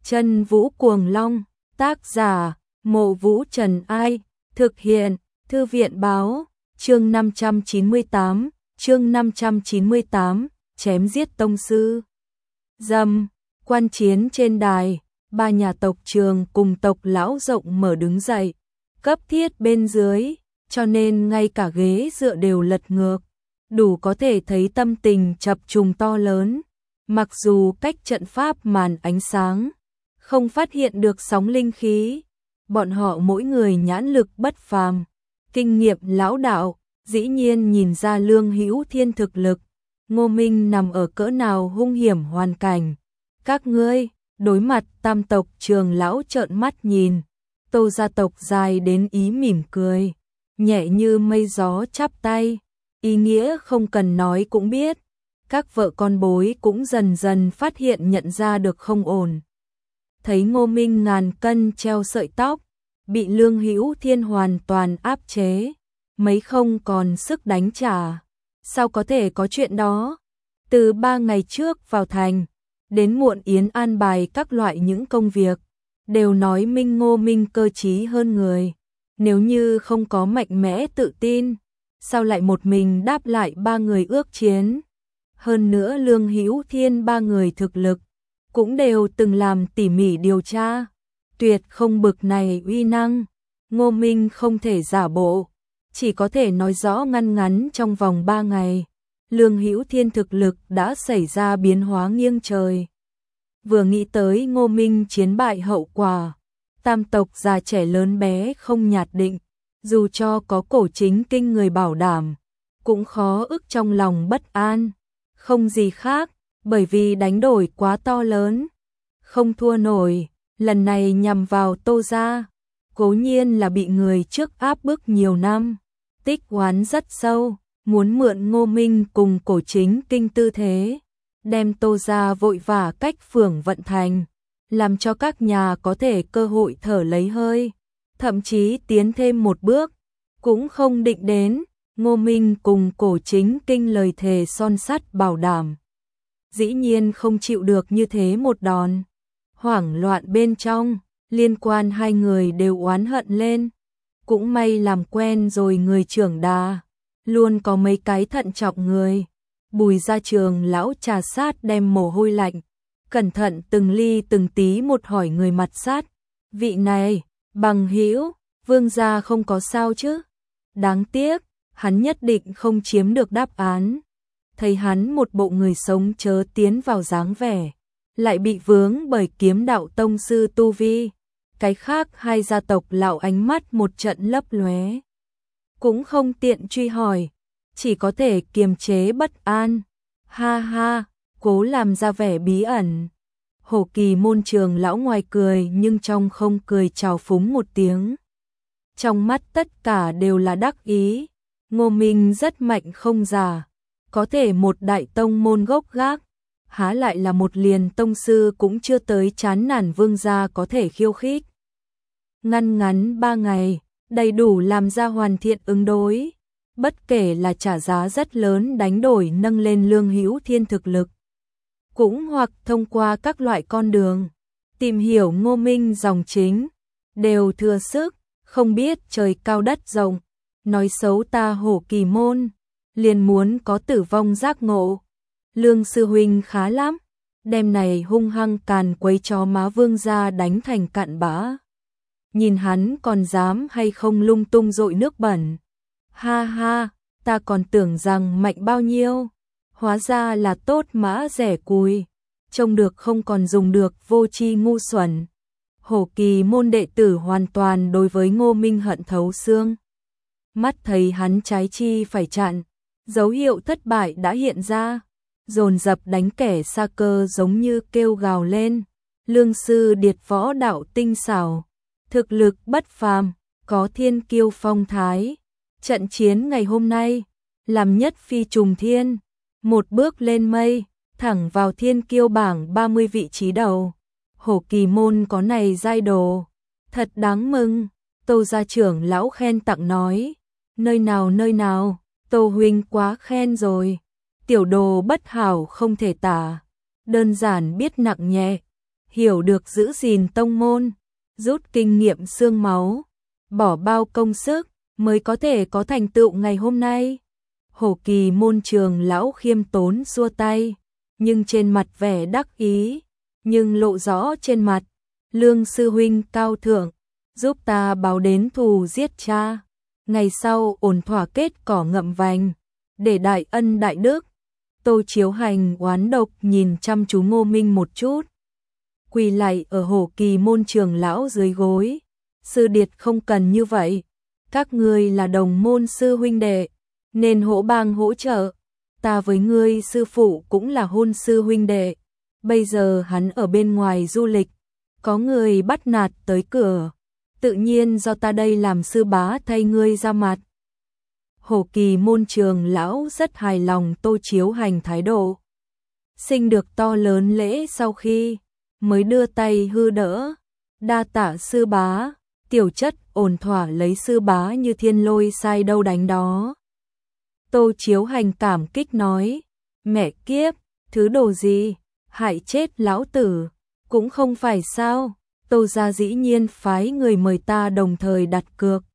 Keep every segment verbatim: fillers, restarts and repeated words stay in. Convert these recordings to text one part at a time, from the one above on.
Chân Vũ Cuồng Long, tác giả, Mộ Vũ Trần Ai, thực hiện, Thư viện Báo, chương năm trăm chín mươi tám, chương năm trăm chín mươi tám, chém giết tông sư. Dâm, quan chiến trên đài, ba nhà tộc Trường cùng tộc lão rộng mở đứng dậy, cấp thiết bên dưới, cho nên ngay cả ghế dựa đều lật ngược, đủ có thể thấy tâm tình chập trùng to lớn. Mặc dù cách trận pháp màn ánh sáng không phát hiện được sóng linh khí, bọn họ mỗi người nhãn lực bất phàm, kinh nghiệm lão đạo, dĩ nhiên nhìn ra Lương Hữu Thiên thực lực. Ngô Minh nằm ở cỡ nào hung hiểm hoàn cảnh. Các ngươi, đối mặt tam tộc Trường lão trợn mắt nhìn, Tô gia tộc dài đến ý mỉm cười, nhẹ như mây gió chắp tay, ý nghĩa không cần nói cũng biết. Các vợ con bối cũng dần dần phát hiện nhận ra được không ổn. Thấy Ngô Minh ngàn cân treo sợi tóc, bị Lương Hữu Thiên hoàn toàn áp chế, mấy không còn sức đánh trả. Sao có thể có chuyện đó? Từ ba ngày trước vào thành, đến muộn yến an bài các loại những công việc, đều nói Minh Ngô Minh cơ trí hơn người. Nếu như không có mạnh mẽ tự tin, sao lại một mình đáp lại ba người ước chiến? Hơn nữa Lương Hữu Thiên ba người thực lực cũng đều từng làm tỉ mỉ điều tra, tuyệt không bực này uy năng. Ngô Minh không thể giả bộ, chỉ có thể nói rõ ngăn ngắn trong vòng ba ngày, Lương Hữu Thiên thực lực đã xảy ra biến hóa nghiêng trời. Vừa nghĩ tới Ngô Minh chiến bại hậu quả, tam tộc già trẻ lớn bé không nhạt định, dù cho có Cổ Chính Kinh người bảo đảm, cũng khó ức trong lòng bất an. Không gì khác, bởi vì đánh đổi quá to lớn, không thua nổi. Lần này nhằm vào Tô gia, cố nhiên là bị người trước áp bức nhiều năm, tích oán rất sâu, muốn mượn Ngô Minh cùng Cổ Chính Kinh tư thế, đem Tô gia vội vã cách phường vận thành, làm cho các nhà có thể cơ hội thở lấy hơi, thậm chí tiến thêm một bước, cũng không định đến. Ngô Minh cùng Cổ Chính Kinh lời thề son sắt bảo đảm, dĩ nhiên không chịu được như thế một đòn. Hoảng loạn bên trong, liên quan hai người đều oán hận lên. Cũng may làm quen rồi người trưởng đà, luôn có mấy cái thận trọng người. Bùi gia Trường lão trà sát đem mồ hôi lạnh, cẩn thận từng ly từng tí một hỏi người mặt sát. Vị này, bằng hữu, Vương gia không có sao chứ? Đáng tiếc, hắn nhất định không chiếm được đáp án. Thấy hắn một bộ người sống chớ tiến vào dáng vẻ, lại bị vướng bởi kiếm đạo tông sư tu vi. Cái khác hai gia tộc lão ánh mắt một trận lấp lóe, cũng không tiện truy hỏi, chỉ có thể kiềm chế bất an. Ha ha, cố làm ra vẻ bí ẩn. Hổ Kỳ môn Trường lão ngoài cười nhưng trong không cười trào phúng một tiếng. Trong mắt tất cả đều là đắc ý. Ngô Minh rất mạnh không giả, có thể một đại tông môn gốc gác, há lại là một liền tông sư cũng chưa tới chán nản Vương gia có thể khiêu khích. Ngăn ngắn ba ngày, đầy đủ làm ra hoàn thiện ứng đối, bất kể là trả giá rất lớn đánh đổi nâng lên Lương Hữu Thiên thực lực, cũng hoặc thông qua các loại con đường, tìm hiểu Ngô Minh dòng chính, đều thừa sức, không biết trời cao đất rộng. Nói xấu ta Hổ Kỳ môn, liền muốn có tử vong giác ngộ. Lương sư huynh khá lắm, đêm này hung hăng càn quấy chó má Vương gia đánh thành cặn bã. Nhìn hắn còn dám hay không lung tung dội nước bẩn. Ha ha, ta còn tưởng rằng mạnh bao nhiêu, hóa ra là tốt mã rẻ cùi, trông được không còn dùng được, vô tri ngu xuẩn. Hổ Kỳ môn đệ tử hoàn toàn đối với Ngô Minh hận thấu xương. Mắt thấy hắn trái chi phải chặn, dấu hiệu thất bại đã hiện ra, dồn dập đánh kẻ xa cơ giống như kêu gào lên. Lương sư điệt võ đạo tinh xảo, thực lực bất phàm, có thiên kiêu phong thái. Trận chiến ngày hôm nay, làm nhất phi trùng thiên, một bước lên mây, thẳng vào thiên kiêu bảng ba mươi vị trí đầu. Hổ Kỳ môn có này giai đồ, thật đáng mừng. Tô gia trưởng lão khen tặng nói. Nơi nào nơi nào, Tô huynh quá khen rồi. Tiểu đồ bất hảo không thể tả, đơn giản biết nặng nhẹ. hiểu được giữ gìn tông môn, rút kinh nghiệm xương máu, bỏ bao công sức mới có thể có thành tựu ngày hôm nay. Hổ Kỳ môn trường lão khiêm tốn xua tay, nhưng trên mặt vẻ đắc ý, nhưng lộ rõ trên mặt, Lương sư huynh cao thượng, giúp ta báo đến thù giết cha, ngày sau ổn thỏa kết cỏ ngậm vành, để đại ân đại đức. Tô Chiếu Hành oán độc nhìn chăm chú Ngô Minh một chút, quỳ lạy ở Hổ Kỳ môn trường lão dưới gối, sư điệt không cần như vậy, các ngươi là đồng môn sư huynh đệ, nên hỗ bang hỗ trợ, ta với ngươi sư phụ cũng là hôn sư huynh đệ, bây giờ hắn ở bên ngoài du lịch, có người bắt nạt tới cửa, tự nhiên do ta đây làm sư bá thay ngươi ra mặt. Hổ Kỳ môn trường lão rất hài lòng Tô Chiếu Hành thái độ, sinh được to lớn lễ sau khi, mới đưa tay hư đỡ, đa tạ sư bá, tiểu chất ổn thỏa lấy sư bá như thiên lôi sai đâu đánh đó. Tô Chiếu Hành cảm kích nói, mẹ kiếp, thứ đồ gì, hại chết lão tử, cũng không phải sao, Tô gia dĩ nhiên phái người mời ta đồng thời đặt cược.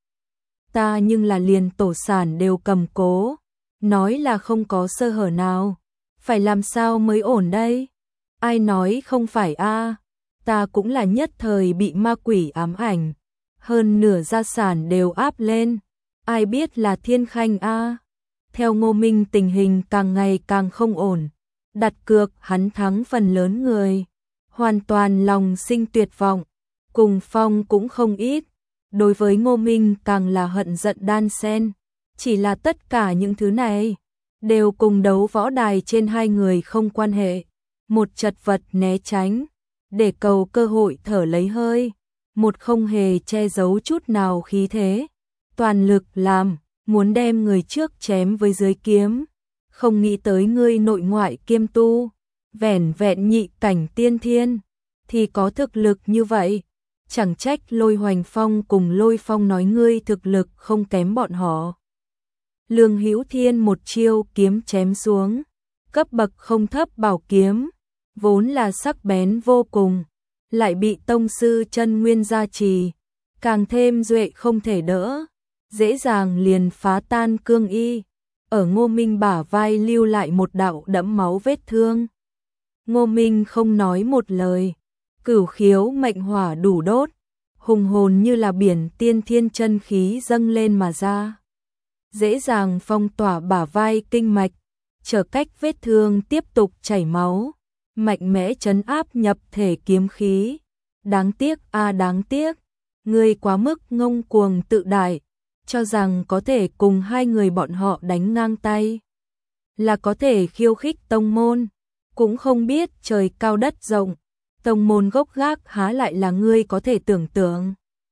Ta nhưng là liền tổ sản đều cầm cố, nói là không có sơ hở nào, phải làm sao mới ổn đây? Ai nói không phải a? Ta cũng là nhất thời bị ma quỷ ám ảnh, hơn nửa gia sản đều áp lên, ai biết là thiên khanh a? Theo Ngô Minh tình hình càng ngày càng không ổn, đặt cược hắn thắng phần lớn người, hoàn toàn lòng sinh tuyệt vọng, cùng phong cũng không ít. Đối với Ngô Minh càng là hận giận đan xen, chỉ là tất cả những thứ này đều cùng đấu võ đài trên hai người không quan hệ, một chật vật né tránh, để cầu cơ hội thở lấy hơi, một không hề che giấu chút nào khí thế, toàn lực làm, muốn đem người trước chém với dưới kiếm, không nghĩ tới ngươi nội ngoại kiêm tu, vẻn vẹn nhị cảnh tiên thiên, thì có thực lực như vậy. Chẳng trách Lôi Hoành Phong cùng Lôi Phong nói ngươi thực lực không kém bọn họ. Lương Hữu Thiên một chiêu kiếm chém xuống, cấp bậc không thấp bảo kiếm, vốn là sắc bén vô cùng, lại bị tông sư chân nguyên gia trì, càng thêm duệ không thể đỡ, dễ dàng liền phá tan cương y, ở Ngô Minh bả vai lưu lại một đạo đẫm máu vết thương. Ngô Minh không nói một lời. Cửu khiếu mệnh hỏa đủ đốt, hùng hồn như là biển tiên thiên chân khí dâng lên mà ra. Dễ dàng phong tỏa bả vai kinh mạch, trở cách vết thương tiếp tục chảy máu, mạnh mẽ trấn áp nhập thể kiếm khí. Đáng tiếc a à đáng tiếc, ngươi quá mức ngông cuồng tự đại, cho rằng có thể cùng hai người bọn họ đánh ngang tay, là có thể khiêu khích tông môn, cũng không biết trời cao đất rộng. Tông môn gốc gác há lại là ngươi có thể tưởng tượng.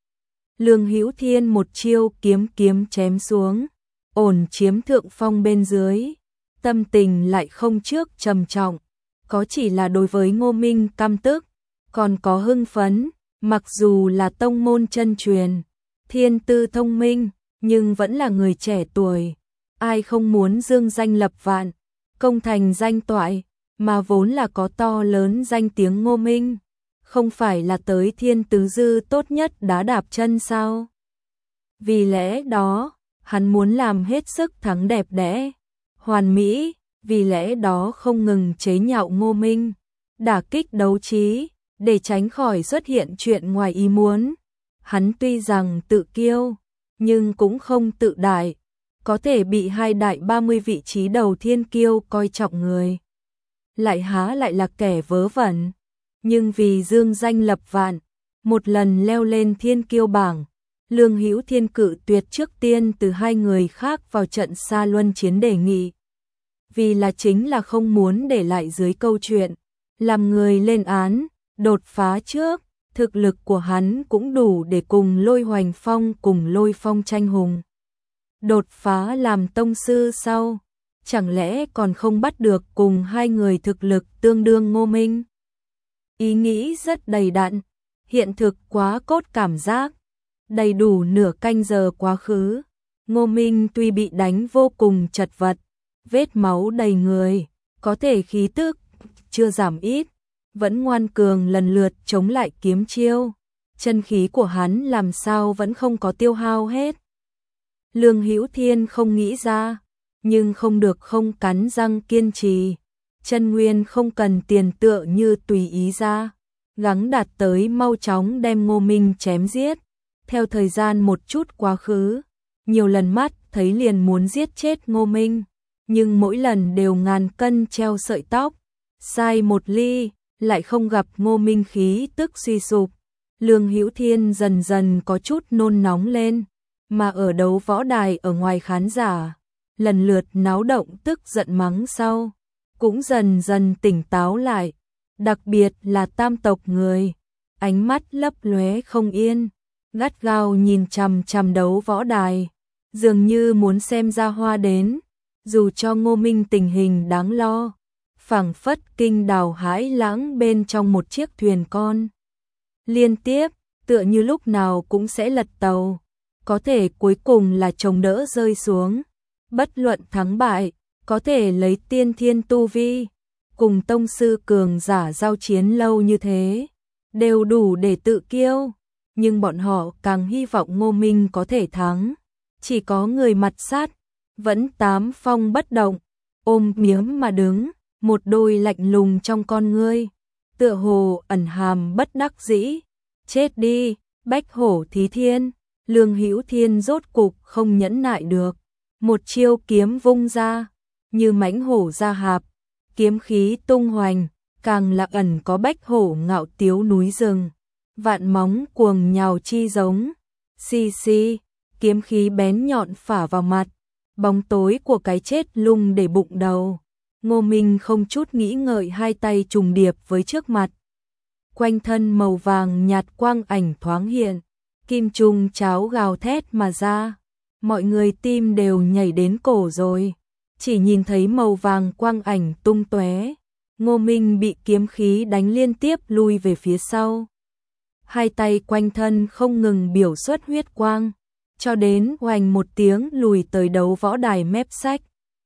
Lương Hữu Thiên một chiêu kiếm kiếm chém xuống, ổn chiếm thượng phong bên dưới, tâm tình lại không trước trầm trọng, có chỉ là đối với Ngô Minh căm tức, còn có hưng phấn, mặc dù là tông môn chân truyền, thiên tư thông minh, nhưng vẫn là người trẻ tuổi, ai không muốn dương danh lập vạn, công thành danh toại. Mà vốn là có to lớn danh tiếng Ngô Minh, không phải là tới thiên tứ dư tốt nhất đá đạp chân sao? Vì lẽ đó, hắn muốn làm hết sức thắng đẹp đẽ, hoàn mỹ, vì lẽ đó không ngừng chế nhạo Ngô Minh, đả kích đấu trí, để tránh khỏi xuất hiện chuyện ngoài ý muốn. Hắn tuy rằng tự kiêu, nhưng cũng không tự đại, có thể bị hai đại ba mươi vị trí đầu thiên kiêu coi trọng người. Lại há lại là kẻ vớ vẩn, nhưng vì dương danh lập vạn, một lần leo lên thiên kiêu bảng, Lương Hữu Thiên cự tuyệt trước tiên từ hai người khác vào trận xa luân chiến đề nghị. Vì là chính là không muốn để lại dưới câu chuyện, làm người lên án, đột phá trước, thực lực của hắn cũng đủ để cùng Lôi Hoành Phong cùng Lôi Phong tranh hùng. Đột phá làm tông sư sau, chẳng lẽ còn không bắt được cùng hai người thực lực tương đương Ngô Minh? Ý nghĩ rất đầy đặn, hiện thực quá cốt cảm giác. Đầy đủ nửa canh giờ quá khứ, Ngô Minh tuy bị đánh vô cùng chật vật, vết máu đầy người, có thể khí tức chưa giảm ít, vẫn ngoan cường lần lượt chống lại kiếm chiêu. Chân khí của hắn làm sao vẫn không có tiêu hao hết. Lương Hữu Thiên không nghĩ ra, nhưng không được không cắn răng kiên trì. Chân nguyên không cần tiền tựa như tùy ý ra, gắng đạt tới mau chóng đem Ngô Minh chém giết. Theo thời gian một chút quá khứ, nhiều lần mắt thấy liền muốn giết chết Ngô Minh, nhưng mỗi lần đều ngàn cân treo sợi tóc. Sai một ly, lại không gặp Ngô Minh khí tức suy sụp. Lương Hữu Thiên dần dần có chút nôn nóng lên, mà ở đấu võ đài ở ngoài khán giả, lần lượt náo động tức giận mắng sau, cũng dần dần tỉnh táo lại, đặc biệt là tam tộc người, ánh mắt lấp lóe không yên, gắt gao nhìn chằm chằm đấu võ đài, dường như muốn xem ra hoa đến, dù cho Ngô Minh tình hình đáng lo, phảng phất kinh đào hãi lãng bên trong một chiếc thuyền con. Liên tiếp, tựa như lúc nào cũng sẽ lật tàu, có thể cuối cùng là chống đỡ rơi xuống. Bất luận thắng bại, có thể lấy tiên thiên tu vi, cùng tông sư cường giả giao chiến lâu như thế, đều đủ để tự kiêu, nhưng bọn họ càng hy vọng Ngô Minh có thể thắng. Chỉ có người mặt sát, vẫn tám phong bất động, ôm miếng mà đứng, một đôi lạnh lùng trong con ngươi, tựa hồ ẩn hàm bất đắc dĩ. Chết đi, Bách Hổ Thí Thiên. Lương Hữu Thiên rốt cục không nhẫn nại được, một chiêu kiếm vung ra, như mãnh hổ ra hạp, kiếm khí tung hoành, càng là ẩn có bách hổ ngạo tiếu núi rừng, vạn móng cuồng nhào chi giống. Xì xì, kiếm khí bén nhọn phả vào mặt, bóng tối của cái chết lung để bụng đầu. Ngô Minh không chút nghĩ ngợi hai tay trùng điệp với trước mặt. Quanh thân màu vàng nhạt quang ảnh thoáng hiện, kim trùng cháo gào thét mà ra. Mọi người tim đều nhảy đến cổ rồi, chỉ nhìn thấy màu vàng quang ảnh tung tóe. Ngô Minh bị kiếm khí đánh liên tiếp lui về phía sau. Hai tay quanh thân không ngừng biểu xuất huyết quang, cho đến oành một tiếng lùi tới đấu võ đài mép sách.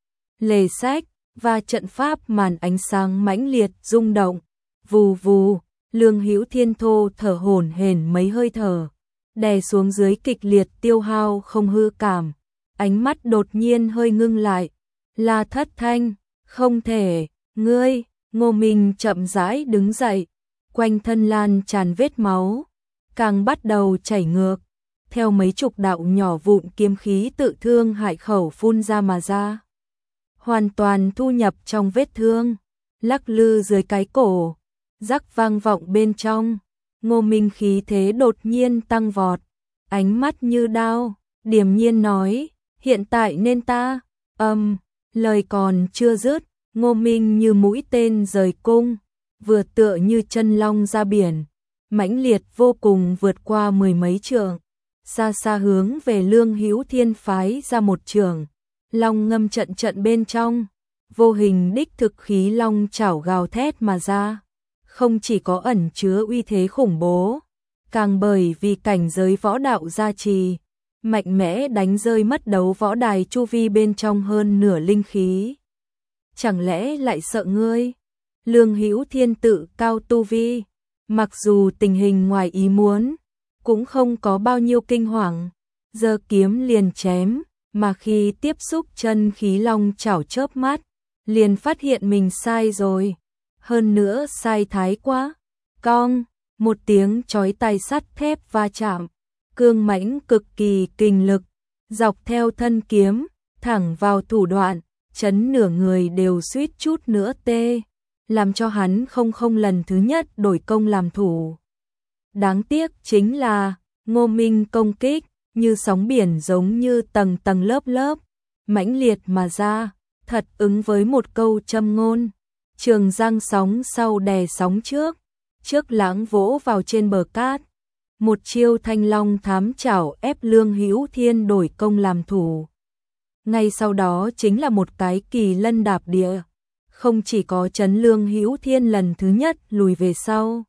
Lề sách và trận pháp màn ánh sáng mãnh liệt rung động, vù vù. Lương Hữu Thiên thô thở hổn hển mấy hơi thở, đè xuống dưới kịch liệt tiêu hao không hư cảm, ánh mắt đột nhiên hơi ngưng lại. La Thất Thanh, không thể, ngươi. Ngô Minh chậm rãi đứng dậy, quanh thân lan tràn vết máu, càng bắt đầu chảy ngược, theo mấy chục đạo nhỏ vụn kiếm khí tự thương hại khẩu phun ra mà ra, hoàn toàn thu nhập trong vết thương, lắc lư dưới cái cổ, rắc vang vọng bên trong. Ngô Minh khí thế đột nhiên tăng vọt, ánh mắt như đao, điềm nhiên nói, hiện tại nên ta, âm, lời còn chưa dứt, Ngô Minh như mũi tên rời cung, vừa tựa như chân long ra biển, mãnh liệt vô cùng vượt qua mười mấy trượng, xa xa hướng về Lương Hữu Thiên phái ra một trường, long ngâm trận trận bên trong, vô hình đích thực khí long chảo gào thét mà ra. Không chỉ có ẩn chứa uy thế khủng bố, càng bởi vì cảnh giới võ đạo gia trì, mạnh mẽ đánh rơi mất đấu võ đài chu vi bên trong hơn nửa linh khí. Chẳng lẽ lại sợ ngươi? Lương Hữu Thiên tự cao tu vi, mặc dù tình hình ngoài ý muốn, cũng không có bao nhiêu kinh hoàng, giơ kiếm liền chém, mà khi tiếp xúc chân khí long chảo chớp mắt, liền phát hiện mình sai rồi. Hơn nữa sai thái quá. Cong, một tiếng chói tai sắt thép va chạm, cương mãnh cực kỳ kình lực, dọc theo thân kiếm, thẳng vào thủ đoạn, chấn nửa người đều suýt chút nữa tê, làm cho hắn không không lần thứ nhất đổi công làm thủ. Đáng tiếc chính là, Ngô Minh công kích, như sóng biển giống như tầng tầng lớp lớp, mãnh liệt mà ra, thật ứng với một câu châm ngôn. Trường giang sóng sau đè sóng trước, trước lãng vỗ vào trên bờ cát. Một chiêu thanh long thám chảo ép Lương Hữu Thiên đổi công làm thủ. Ngay sau đó chính là một cái kỳ lân đạp địa, không chỉ có chấn Lương Hữu Thiên lần thứ nhất lùi về sau.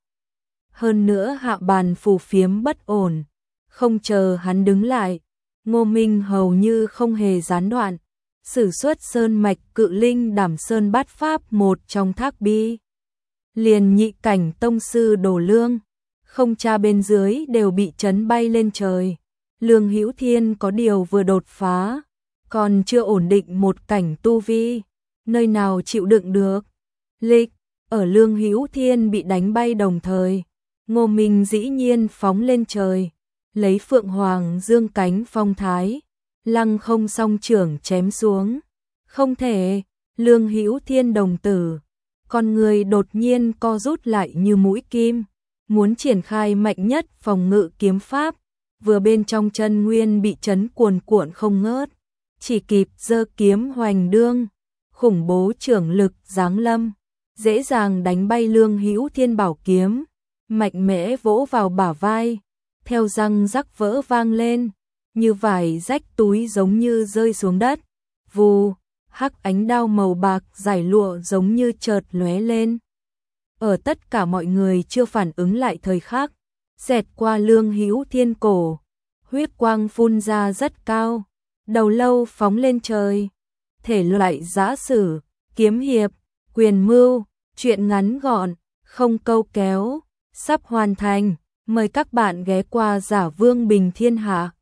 Hơn nữa hạ bàn phù phiếm bất ổn, không chờ hắn đứng lại, Ngô Minh hầu như không hề gián đoạn. Sử xuất sơn mạch cự linh đảm sơn bát pháp một trong thác bi. liền nhị cảnh tông sư Đồ Lương, không cha bên dưới đều bị chấn bay lên trời. Lương Hữu Thiên có điều vừa đột phá, còn chưa ổn định một cảnh tu vi, nơi nào chịu đựng được. Lịch, ở Lương Hữu Thiên bị đánh bay đồng thời, Ngô Minh dĩ nhiên phóng lên trời, lấy Phượng Hoàng dương cánh phong thái, lăng không song trưởng chém xuống. Không thể, Lương Hữu Thiên đồng tử, con người đột nhiên co rút lại như mũi kim, muốn triển khai mạnh nhất phòng ngự kiếm pháp, vừa bên trong chân nguyên bị chấn cuồn cuộn không ngớt, chỉ kịp giơ kiếm hoành đương, khủng bố trưởng lực giáng lâm, dễ dàng đánh bay Lương Hữu Thiên bảo kiếm, mạnh mẽ vỗ vào bả vai, theo răng rắc vỡ vang lên, như vải rách túi giống như rơi xuống đất. Vù, hắc ánh đao màu bạc giải lụa giống như chợt lóe lên. Ở tất cả mọi người chưa phản ứng lại thời khắc, xẹt qua Lương Hữu Thiên cổ, huyết quang phun ra rất cao, đầu lâu phóng lên trời. Thể loại giã sử, kiếm hiệp, quyền mưu, truyện ngắn gọn, không câu kéo, sắp hoàn thành. Mời các bạn ghé qua Giả Vương Bình Thiên Hạ.